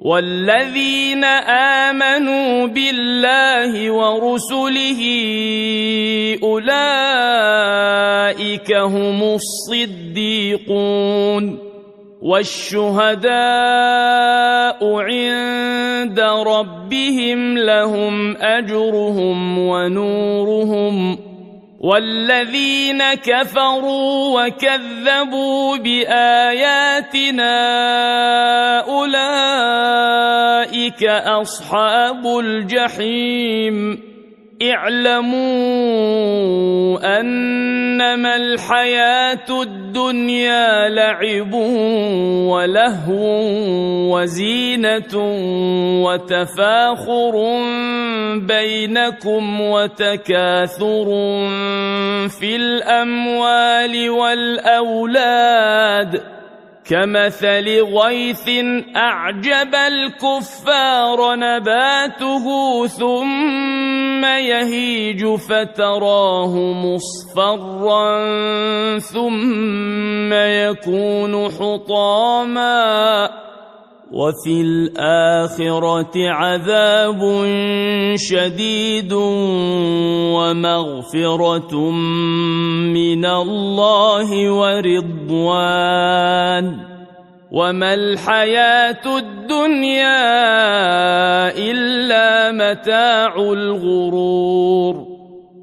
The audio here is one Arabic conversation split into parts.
والذين آمنوا بالله ورسله أولئك هم الصديقون والشهداء عند ربهم لهم أجرهم ونورهم والذين كفروا وكذبوا بآياتنا أولئك أصحاب الجحيم اعلموا أنما الحياة الدنيا لعب ولهو وزينة وتفاخر بينكم وتكاثر في الأموال والأولاد كمثل غيث أعجب الكفار نباته ثم يهيج فتراه مصفرا ثم يكون حطاما وفي الآخرة عذاب شديد ومغفرة من الله ورضوان وما الحياة الدنيا إلا متاع الغرور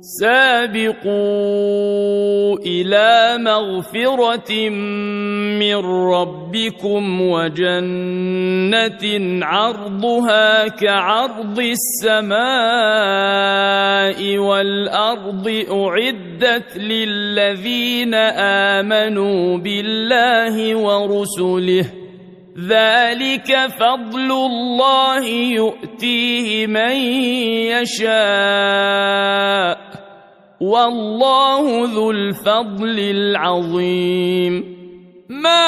سابقوا إلى مغفرة من ربكم وجنة عرضها كعرض السماء والأرض أعدت للذين آمنوا بالله ورسله ذلك فضل الله يؤتيه من يشاء والله ذو الفضل العظيم ما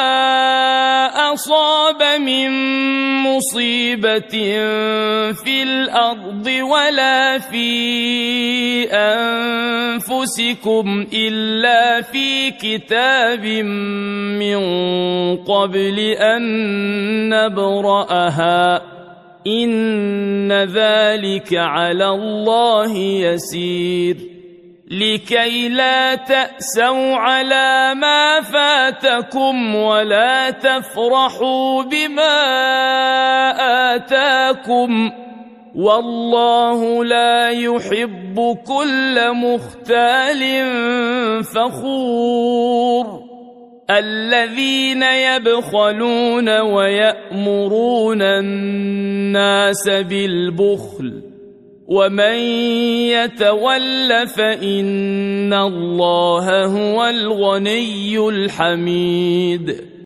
أصاب من مصيبة في الأرض ولا في أنفسكم إلا في كتاب من قبل أن نبرأها إن ذلك على الله يسير لكي لا تأسوا على ما فاتكم ولا تفرحوا بما آتاكم والله لا يحب كل مختال فخور الذين يبخلون ويأمرون الناس بالبخل ومن يتول فإن الله هو الغني الحميد